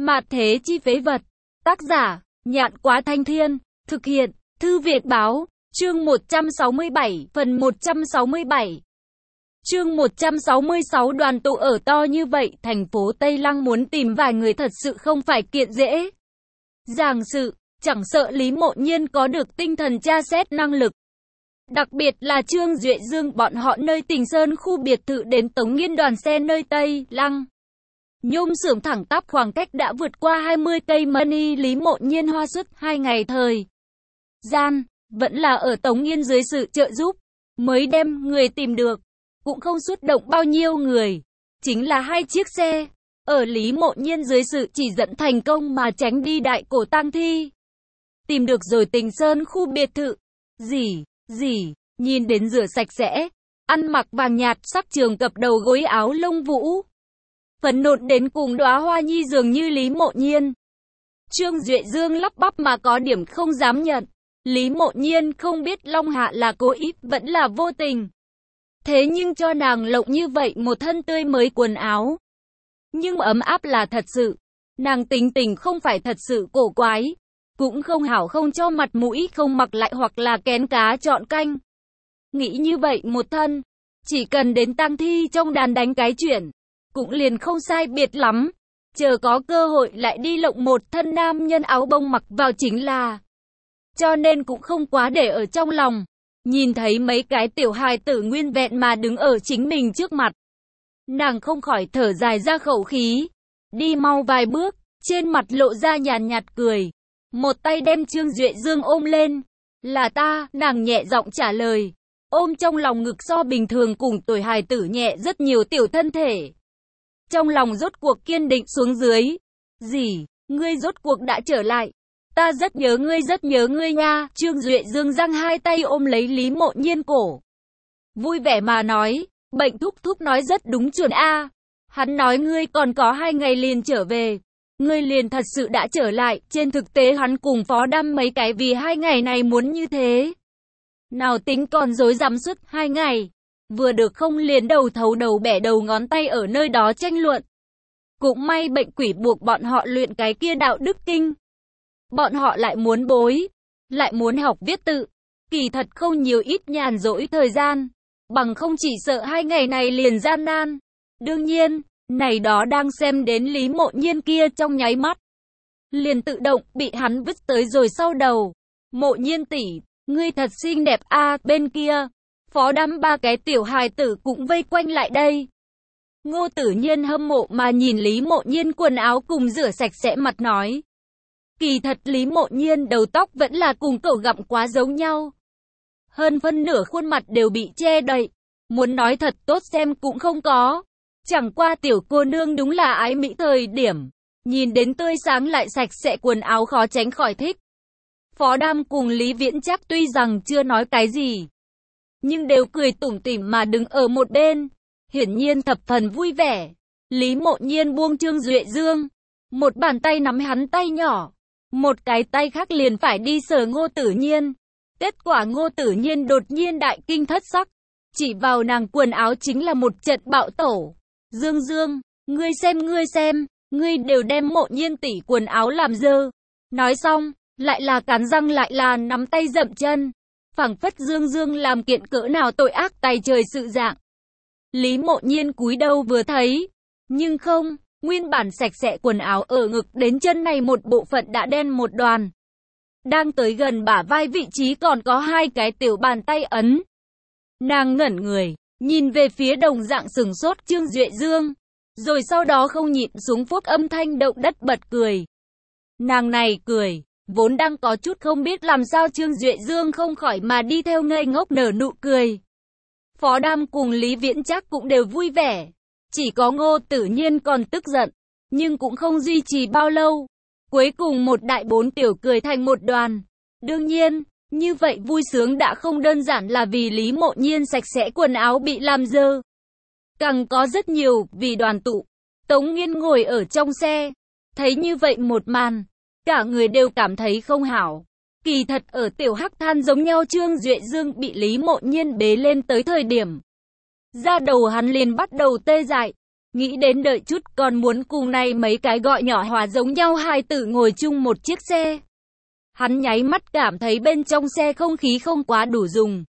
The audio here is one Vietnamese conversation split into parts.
Mạt thế chi phế vật. Tác giả, Nhạn Quá Thanh Thiên. Thực hiện, Thư Việt Báo. Chương 167, phần 167. Chương 166 đoàn tụ ở to như vậy, thành phố Tây Lăng muốn tìm vài người thật sự không phải kiện dễ. Dàng sự, chẳng sợ Lý Mộ Nhiên có được tinh thần tra xét năng lực. Đặc biệt là Trương Duệ Dương bọn họ nơi Tình Sơn khu biệt thự đến Tống Nghiên đoàn xe nơi Tây Lăng. Nhôm xưởng thẳng tắp khoảng cách đã vượt qua 20 cây money. Lý Mộ Nhiên hoa suốt 2 ngày thời gian, vẫn là ở Tống Nghiên dưới sự trợ giúp, mới đem người tìm được. Cũng không xuất động bao nhiêu người, chính là 2 chiếc xe, ở Lý Mộ Nhiên dưới sự chỉ dẫn thành công mà tránh đi đại cổ tang thi. Tìm được rồi Tình Sơn khu biệt thự. Gì, nhìn đến rửa sạch sẽ, ăn mặc vàng nhạt sắc trường cập đầu gối áo lông vũ. Phấn nộn đến cùng đóa hoa nhi dường như Lý Mộ Nhiên. Trương Duệ Dương lắp bắp mà có điểm không dám nhận. Lý Mộ Nhiên không biết Long Hạ là cố ý vẫn là vô tình. Thế nhưng cho nàng lộng như vậy một thân tươi mới quần áo. Nhưng ấm áp là thật sự. Nàng tính tình không phải thật sự cổ quái. Cũng không hảo không cho mặt mũi không mặc lại hoặc là kén cá chọn canh. Nghĩ như vậy một thân. Chỉ cần đến tang thi trong đàn đánh cái chuyện. Cũng liền không sai biệt lắm. Chờ có cơ hội lại đi lộng một thân nam nhân áo bông mặc vào chính là. Cho nên cũng không quá để ở trong lòng. Nhìn thấy mấy cái tiểu hài tử nguyên vẹn mà đứng ở chính mình trước mặt. Nàng không khỏi thở dài ra khẩu khí. Đi mau vài bước, trên mặt lộ ra nhàn nhạt cười. Một tay đem Trương Duệ Dương ôm lên. Là ta, nàng nhẹ giọng trả lời. Ôm trong lòng ngực so bình thường cùng tuổi hài tử nhẹ rất nhiều tiểu thân thể. Trong lòng rốt cuộc kiên định xuống dưới. Gì, ngươi rốt cuộc đã trở lại. Ta rất nhớ ngươi nha. Trương Duệ Dương giang hai tay ôm lấy Lý Mộ Nhiên cổ. Vui vẻ mà nói, bệnh thúc thúc nói rất đúng chuẩn a. Hắn nói ngươi còn có 2 ngày liền trở về. Ngươi liền thật sự đã trở lại. Trên thực tế hắn cùng Phó Đam mấy cái vì 2 ngày này muốn như thế. Nào tính còn dối dám suốt 2 ngày. Vừa được không liền đầu thấu đầu bẻ đầu ngón tay ở nơi đó tranh luận. Cũng may bệnh quỷ buộc bọn họ luyện cái kia đạo đức kinh. Bọn họ lại muốn bối, lại muốn học viết tự. Kỳ thật không nhiều ít nhàn rỗi thời gian. Bằng không chỉ sợ 2 ngày này liền gian nan. Đương nhiên, này đó đang xem đến Lý Mộ Nhiên kia trong nháy mắt. Liền tự động bị hắn vứt tới rồi sau đầu. Mộ Nhiên tỷ, ngươi thật xinh đẹp a. Bên kia, Phó Đam 3 cái tiểu hài tử cũng vây quanh lại đây. Ngô Tử Nhiên hâm mộ mà nhìn Lý Mộ Nhiên quần áo cùng rửa sạch sẽ mặt nói. Kỳ thật Lý Mộ Nhiên đầu tóc vẫn là cùng cậu gặm quá giống nhau. Hơn phân nửa khuôn mặt đều bị che đậy. Muốn nói thật tốt xem cũng không có. Chẳng qua tiểu cô nương đúng là ái mỹ thời điểm. Nhìn đến tươi sáng lại sạch sẽ quần áo khó tránh khỏi thích. Phó Đam cùng Lý Viễn Trác tuy rằng chưa nói cái gì. Nhưng đều cười tủm tỉm mà đứng ở một bên. Hiển nhiên thập phần vui vẻ. Lý Mộ Nhiên buông Trương Duệ Dương. Một bàn tay nắm hắn tay nhỏ. Một cái tay khác liền phải đi sờ Ngô Tử Nhiên. Kết quả Ngô Tử Nhiên đột nhiên đại kinh thất sắc. Chỉ vào nàng quần áo chính là một trận bạo tẩu. Dương, ngươi xem, ngươi đều đem Mộ Nhiên tỷ quần áo làm dơ. Nói xong, lại là cắn răng lại là nắm tay dậm chân. Phảng phất Dương làm kiện cỡ nào tội ác tay trời sự dạng. Lý Mộ Nhiên cúi đầu vừa thấy. Nhưng không, nguyên bản sạch sẽ quần áo ở ngực đến chân này một bộ phận đã đen một đoàn. Đang tới gần bả vai vị trí còn có 2 cái tiểu bàn tay ấn. Nàng ngẩn người, nhìn về phía đồng dạng sừng sốt Trương Duệ Dương. Rồi sau đó không nhịn xuống phốc âm thanh động đất bật cười. Nàng này cười, vốn đang có chút không biết làm sao Trương Duệ Dương không khỏi mà đi theo ngây ngốc nở nụ cười. Phó Đam cùng Lý Viễn Trác cũng đều vui vẻ. Chỉ có Ngô Tử Nhiên còn tức giận, nhưng cũng không duy trì bao lâu. Cuối cùng một đại 4 tiểu cười thành một đoàn. Đương nhiên, như vậy vui sướng đã không đơn giản là vì Lý Mộ Nhiên sạch sẽ quần áo bị làm dơ. Càng có rất nhiều vì đoàn tụ. Tống Nghiên ngồi ở trong xe, thấy như vậy một màn, cả người đều cảm thấy không hảo. Kỳ thật ở tiểu hắc than giống nhau Trương Duệ Dương bị Lý Mộ Nhiên bế lên tới thời điểm. Da đầu hắn liền bắt đầu tê dại. Nghĩ đến đợi chút còn muốn cùng này mấy cái gọi nhỏ hòa giống nhau hai tử ngồi chung một chiếc xe. Hắn nháy mắt cảm thấy bên trong xe không khí không quá đủ dùng.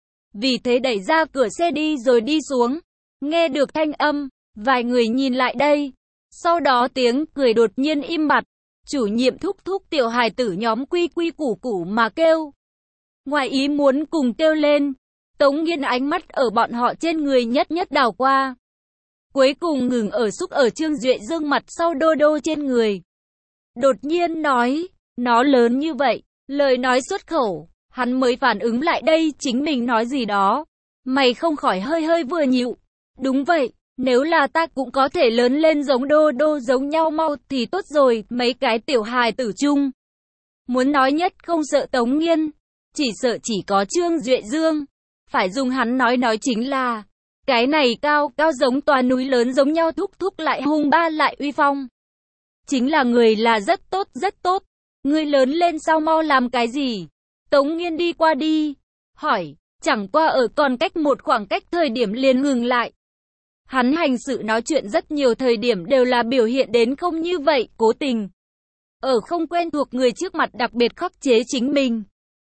Vì thế đẩy ra cửa xe đi rồi đi xuống. Nghe được thanh âm, vài người nhìn lại đây. Sau đó tiếng cười đột nhiên im bặt. Chủ nhiệm thúc thúc tiểu hài tử nhóm quy quy củ củ mà kêu. Ngoài ý muốn cùng kêu lên. Tống Nghiên ánh mắt ở bọn họ trên người nhất nhất đảo qua. Cuối cùng ngừng ở xúc ở Trương Duệ Dương mặt sau đô đô trên người. Đột nhiên nói, nó lớn như vậy, lời nói xuất khẩu, hắn mới phản ứng lại đây chính mình nói gì đó. Mày không khỏi hơi hơi vừa nhịu. Đúng vậy, nếu là ta cũng có thể lớn lên giống đô đô giống nhau mau thì tốt rồi, mấy cái tiểu hài tử chung. Muốn nói nhất không sợ Tống Nghiên, chỉ sợ chỉ có Trương Duệ Dương. Phải dùng hắn nói chính là, cái này cao cao giống tòa núi lớn giống nhau thúc thúc lại hung ba lại uy phong. Chính là người là rất tốt rất tốt. Ngươi lớn lên sao mau làm cái gì? Tống Nghiên đi qua đi, hỏi, chẳng qua ở còn cách một khoảng cách thời điểm liền ngừng lại. Hắn hành sự nói chuyện rất nhiều thời điểm đều là biểu hiện đến không như vậy, cố tình. Ở không quen thuộc người trước mặt đặc biệt khắc chế chính mình.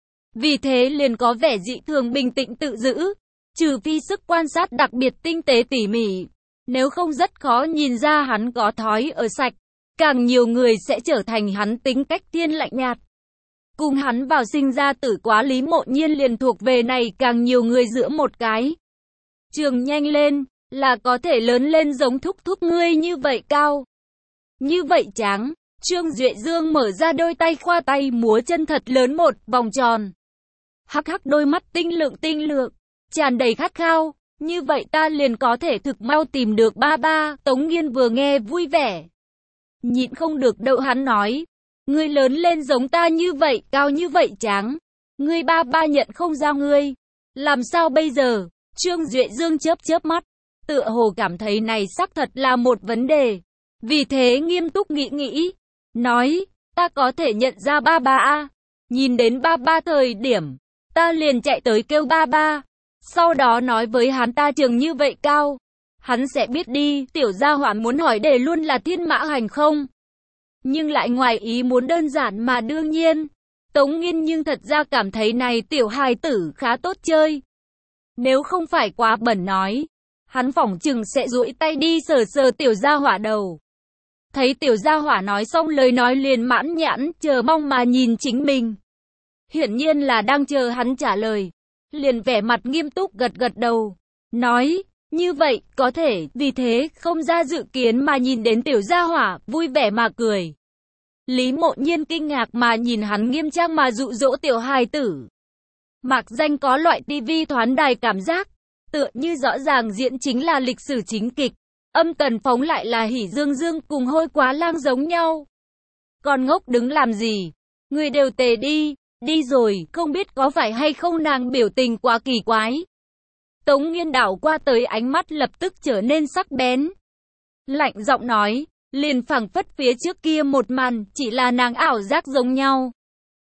Vì thế liền có vẻ dị thường bình tĩnh tự giữ, trừ phi sức quan sát đặc biệt tinh tế tỉ mỉ. Nếu không rất khó nhìn ra hắn có thói ở sạch. Càng nhiều người sẽ trở thành hắn tính cách thiên lạnh nhạt. Cùng hắn vào sinh ra tử quá Lý Mộ Nhiên liền thuộc về này càng nhiều người giữa một cái. Trường nhanh lên, là có thể lớn lên giống thúc thúc ngươi như vậy cao. Như vậy tráng, Trương Duệ Dương mở ra đôi tay khoa tay múa chân thật lớn một vòng tròn. Hắc hắc đôi mắt tinh lượng, tràn đầy khát khao, như vậy ta liền có thể thực mau tìm được ba ba. Tống Nghiên vừa nghe vui vẻ. Nhịn không được đậu hắn nói, ngươi lớn lên giống ta như vậy, cao như vậy tráng. Ngươi ba ba nhận không ra ngươi. Làm sao bây giờ? Trương Duệ Dương chớp mắt, tựa hồ cảm thấy này xác thật là một vấn đề. Vì thế nghiêm túc nghĩ, nói, ta có thể nhận ra ba ba a. Nhìn đến ba ba thời điểm, ta liền chạy tới kêu ba ba. Sau đó nói với hắn ta trường như vậy cao. Hắn sẽ biết đi, tiểu gia hỏa muốn hỏi đề luôn là thiên mã hành không? Nhưng lại ngoài ý muốn đơn giản mà đương nhiên. Tống Nghiên nhưng thật ra cảm thấy này tiểu hài tử khá tốt chơi. Nếu không phải quá bẩn nói, hắn phỏng chừng sẽ duỗi tay đi sờ tiểu gia hỏa đầu. Thấy tiểu gia hỏa nói xong lời nói liền mãn nhãn, chờ mong mà nhìn chính mình. Hiển nhiên là đang chờ hắn trả lời. Liền vẻ mặt nghiêm túc gật đầu, nói, như vậy, có thể, vì thế, không ra dự kiến mà nhìn đến tiểu gia hỏa, vui vẻ mà cười. Lý Mộ Nhiên kinh ngạc mà nhìn hắn nghiêm trang mà dụ dỗ tiểu hài tử. Mạc danh có loại tivi thoán đài cảm giác, tựa như rõ ràng diễn chính là lịch sử chính kịch, âm tần phóng lại là Hỉ Dương Dương cùng Hôi Quá Lang giống nhau. Còn ngốc đứng làm gì? Người đều tề đi rồi, không biết có phải hay không nàng biểu tình quá kỳ quái. Tống Nghiên đảo qua tới ánh mắt lập tức trở nên sắc bén. Lạnh giọng nói, liền phảng phất phía trước kia một màn, chỉ là nàng ảo giác giống nhau.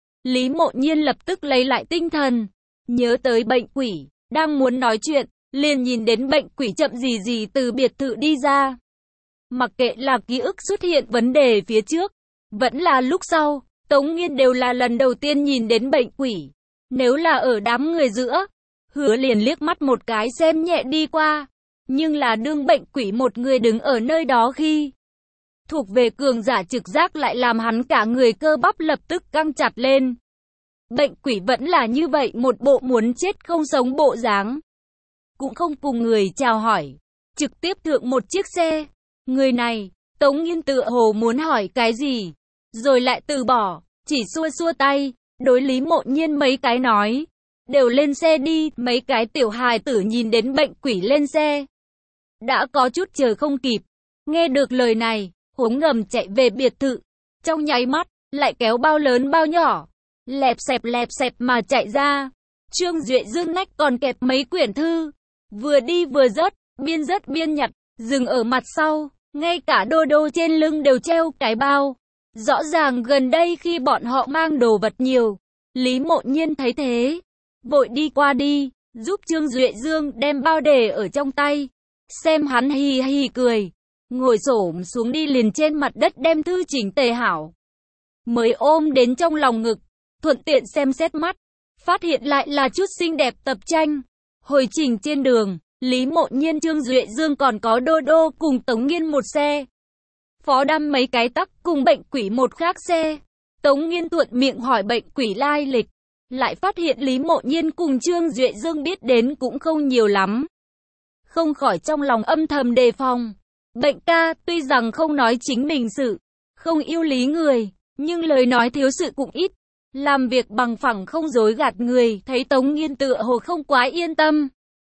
Lý Mộ Nhiên lập tức lấy lại tinh thần, nhớ tới bệnh quỷ, đang muốn nói chuyện, liền nhìn đến bệnh quỷ chậm gì từ biệt thự đi ra. Mặc kệ là ký ức xuất hiện vấn đề phía trước, vẫn là lúc sau, Tống Nghiên đều là lần đầu tiên nhìn đến bệnh quỷ. Nếu là ở đám người giữa, hứa liền liếc mắt một cái xem nhẹ đi qua. Nhưng là đương bệnh quỷ một người đứng ở nơi đó khi thuộc về cường giả trực giác lại làm hắn cả người cơ bắp lập tức căng chặt lên. Bệnh quỷ vẫn là như vậy một bộ muốn chết không sống bộ dáng. Cũng không cùng người chào hỏi, trực tiếp thượng một chiếc xe. Người này, Tống Nghiên tựa hồ muốn hỏi cái gì, rồi lại từ bỏ, chỉ xua tay, đối Lý Mộ Nhiên mấy cái nói. Đều lên xe đi, mấy cái tiểu hài tử nhìn đến bệnh quỷ lên xe. Đã có chút chờ không kịp. Nghe được lời này, hống ngầm chạy về biệt thự. Trong nháy mắt, lại kéo bao lớn bao nhỏ. Lẹp xẹp mà chạy ra. Trương Duệ Dương nách còn kẹp mấy quyển thư. Vừa đi vừa rớt biên nhặt, dừng ở mặt sau. Ngay cả đô đô trên lưng đều treo cái bao. Rõ ràng gần đây khi bọn họ mang đồ vật nhiều. Lý Mộ Nhiên thấy thế, vội đi qua đi, giúp Trương Duệ Dương đem bao để ở trong tay. Xem hắn hì hì cười, ngồi xổm xuống đi liền trên mặt đất đem thư chỉnh tề hảo. Mới ôm đến trong lòng ngực, thuận tiện xem xét mắt, phát hiện lại là chút xinh đẹp tập tranh. Hồi trình trên đường, Lý Mộ Nhiên, Trương Duệ Dương còn có Đô Đô cùng Tống Nghiên một xe. Phó Đam mấy cái tắc cùng bệnh quỷ một khác xe. Tống Nghiên thuận miệng hỏi bệnh quỷ lai lịch, lại phát hiện Lý Mộ Nhiên cùng Trương Duệ Dương biết đến cũng không nhiều lắm. Không khỏi trong lòng âm thầm đề phòng. Bệnh ca tuy rằng không nói chính mình sự, không yêu lý người, nhưng lời nói thiếu sự cũng ít. Làm việc bằng phẳng không dối gạt người, thấy Tống Nghiên tựa hồ không quá yên tâm.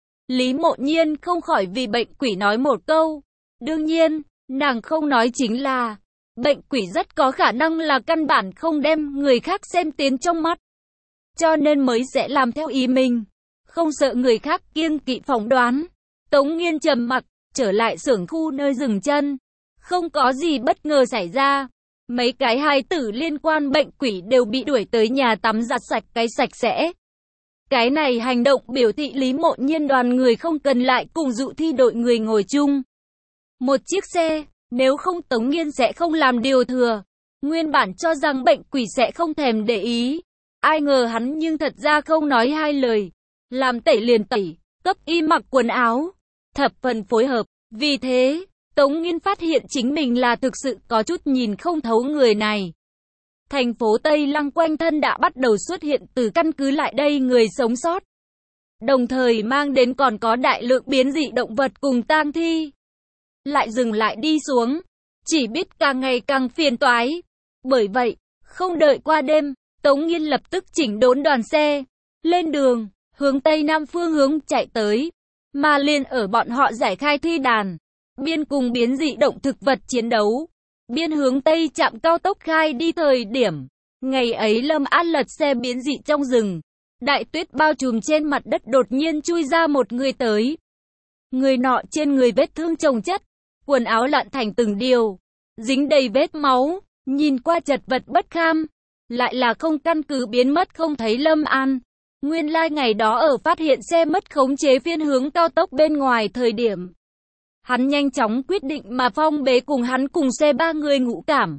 Lý Mộ Nhiên không khỏi vì bệnh quỷ nói một câu. Đương nhiên, nàng không nói chính là, bệnh quỷ rất có khả năng là căn bản không đem người khác xem tiến trong mắt. Cho nên mới sẽ làm theo ý mình, không sợ người khác kiêng kỵ phỏng đoán. Tống Nghiên trầm mặc, trở lại xưởng khu nơi dừng chân. Không có gì bất ngờ xảy ra. Mấy cái hài tử liên quan bệnh quỷ đều bị đuổi tới nhà tắm giặt sạch cái sạch sẽ. Cái này hành động biểu thị Lý Mộ Nhiên đoàn người không cần lại cùng dụ thi đội người ngồi chung một chiếc xe, nếu không Tống Nghiên sẽ không làm điều thừa. Nguyên bản cho rằng bệnh quỷ sẽ không thèm để ý. Ai ngờ hắn nhưng thật ra không nói hai lời. Làm tẩy liền tẩy, cấp y mặc quần áo, thập phần phối hợp. Vì thế, Tống Nghiên phát hiện chính mình là thực sự có chút nhìn không thấu người này. Thành phố Tây Lăng quanh thân đã bắt đầu xuất hiện từ căn cứ lại đây người sống sót. Đồng thời mang đến còn có đại lượng biến dị động vật cùng tang thi. Lại dừng lại đi xuống, chỉ biết càng ngày càng phiền toái. Bởi vậy, không đợi qua đêm, Tống Nghiên lập tức chỉnh đốn đoàn xe, lên đường, hướng Tây Nam phương hướng chạy tới. Mà liền ở bọn họ giải khai thi đàn, biên cùng biến dị động thực vật chiến đấu, biên hướng Tây trạm cao tốc khai đi thời điểm. Ngày ấy Lâm An lật xe biến dị trong rừng. Đại tuyết bao trùm trên mặt đất đột nhiên chui ra một người tới. Người nọ trên người vết thương chồng chất, quần áo lặn thành từng điều, dính đầy vết máu, nhìn qua chật vật bất kham. Lại là không căn cứ biến mất không thấy Lâm An. Nguyên lai ngày đó ở phát hiện xe mất khống chế phiên hướng cao tốc bên ngoài thời điểm. Hắn nhanh chóng quyết định mà phong bế cùng hắn cùng xe ba người ngũ cảm.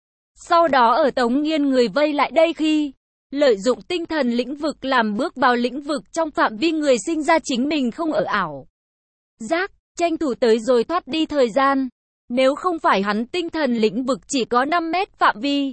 Sau đó ở Tống Nghiên người vây lại đây khi, lợi dụng tinh thần lĩnh vực làm bước vào lĩnh vực trong phạm vi người sinh ra chính mình không ở ảo giác, tranh thủ tới rồi thoát đi thời gian. Nếu không phải hắn tinh thần lĩnh vực chỉ có 5 mét phạm vi.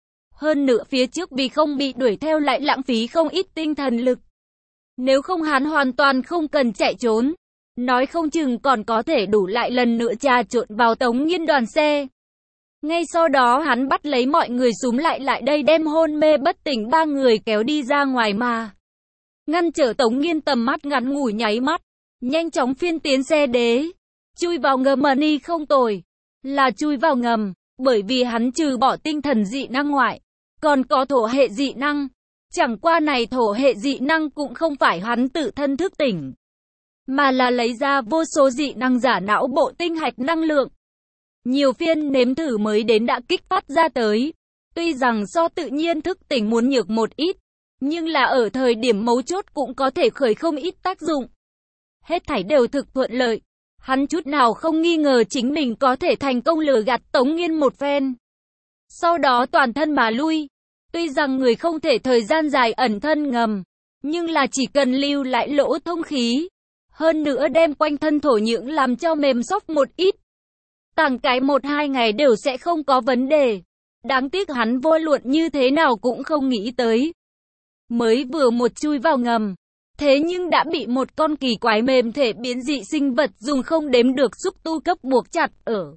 Hơn nữa phía trước vì không bị đuổi theo lại lãng phí không ít tinh thần lực. Nếu không hắn hoàn toàn không cần chạy trốn. Nói không chừng còn có thể đủ lại lần nữa trà trộn vào Tống Nghiên đoàn xe. Ngay sau đó hắn bắt lấy mọi người xúm lại đây đem hôn mê bất tỉnh ba người kéo đi ra ngoài mà. Ngăn trở Tống Nghiên tầm mắt ngắn ngủi nháy mắt. Nhanh chóng phiên tiến xe đế. Chui vào ngầm ni không tồi. Là chui vào ngầm. Bởi vì hắn trừ bỏ tinh thần dị năng ngoại. Còn có thổ hệ dị năng. Chẳng qua này thổ hệ dị năng cũng không phải hắn tự thân thức tỉnh. Mà là lấy ra vô số dị năng giả não bộ tinh hạch năng lượng. Nhiều phiên nếm thử mới đến đã kích phát ra tới. Tuy rằng so tự nhiên thức tỉnh muốn nhược một ít. Nhưng là ở thời điểm mấu chốt cũng có thể khởi không ít tác dụng. Hết thảy đều thực thuận lợi. Hắn chút nào không nghi ngờ chính mình có thể thành công lừa gạt Tống Nghiên một phen. Sau đó toàn thân mà lui. Tuy rằng người không thể thời gian dài ẩn thân ngầm. Nhưng là chỉ cần lưu lại lỗ thông khí. Hơn nữa đem quanh thân thổ nhưỡng làm cho mềm xốp một ít. Tàng cái 1-2 ngày đều sẽ không có vấn đề. Đáng tiếc hắn vô luận như thế nào cũng không nghĩ tới. Mới vừa một chui vào ngầm. Thế nhưng đã bị một con kỳ quái mềm thể biến dị sinh vật dùng không đếm được xúc tu cấp buộc chặt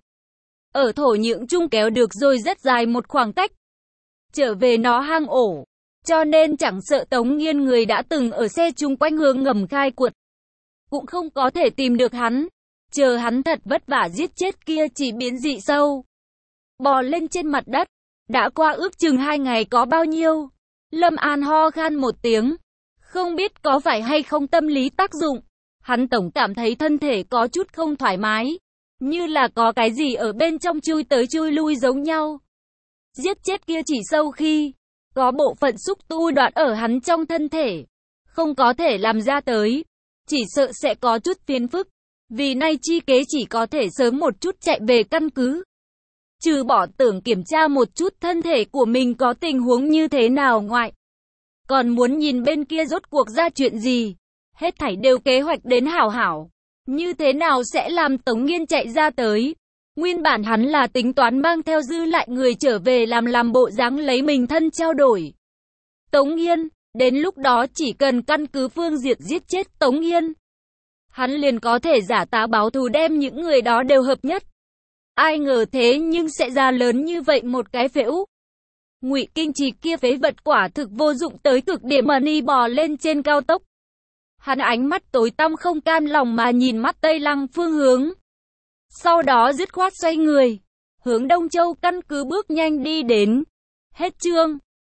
ở thổ nhưỡng chung kéo được rồi rất dài một khoảng cách. Trở về nó hang ổ. Cho nên chẳng sợ Tống Nghiên người đã từng ở xe chung quanh hướng ngầm khai quật. Cũng không có thể tìm được hắn. Chờ hắn thật vất vả giết chết kia chỉ biến dị sâu. Bò lên trên mặt đất. Đã qua ước chừng 2 ngày có bao nhiêu. Lâm An ho khan một tiếng. Không biết có phải hay không tâm lý tác dụng. Hắn tổng cảm thấy thân thể có chút không thoải mái. Như là có cái gì ở bên trong chui tới chui lui giống nhau. Giết chết kia chỉ sâu khi. Có bộ phận xúc tu đoạn ở hắn trong thân thể. Không có thể làm ra tới. Chỉ sợ sẽ có chút phiền phức. Vì nay chi kế chỉ có thể sớm một chút chạy về căn cứ. Trừ bỏ tưởng kiểm tra một chút thân thể của mình có tình huống như thế nào ngoại. Còn muốn nhìn bên kia rốt cuộc ra chuyện gì. Hết thảy đều kế hoạch đến hảo hảo. Như thế nào sẽ làm Tống Nghiên chạy ra tới. Nguyên bản hắn là tính toán mang theo dư lại người trở về làm bộ dáng lấy mình thân trao đổi. Tống Nghiên, đến lúc đó chỉ cần căn cứ phương diệt giết chết Tống Nghiên. Hắn liền có thể giả tá báo thù đem những người đó đều hợp nhất. Ai ngờ thế nhưng sẽ ra lớn như vậy một cái phễu. Ngụy Kinh Trì kia phế vật quả thực vô dụng tới cực điểm mà ni bò lên trên cao tốc. Hắn ánh mắt tối tăm không cam lòng mà nhìn mắt Tây Lăng phương hướng. Sau đó dứt khoát xoay người, hướng Đông Châu căn cứ bước nhanh đi đến. Hết chương.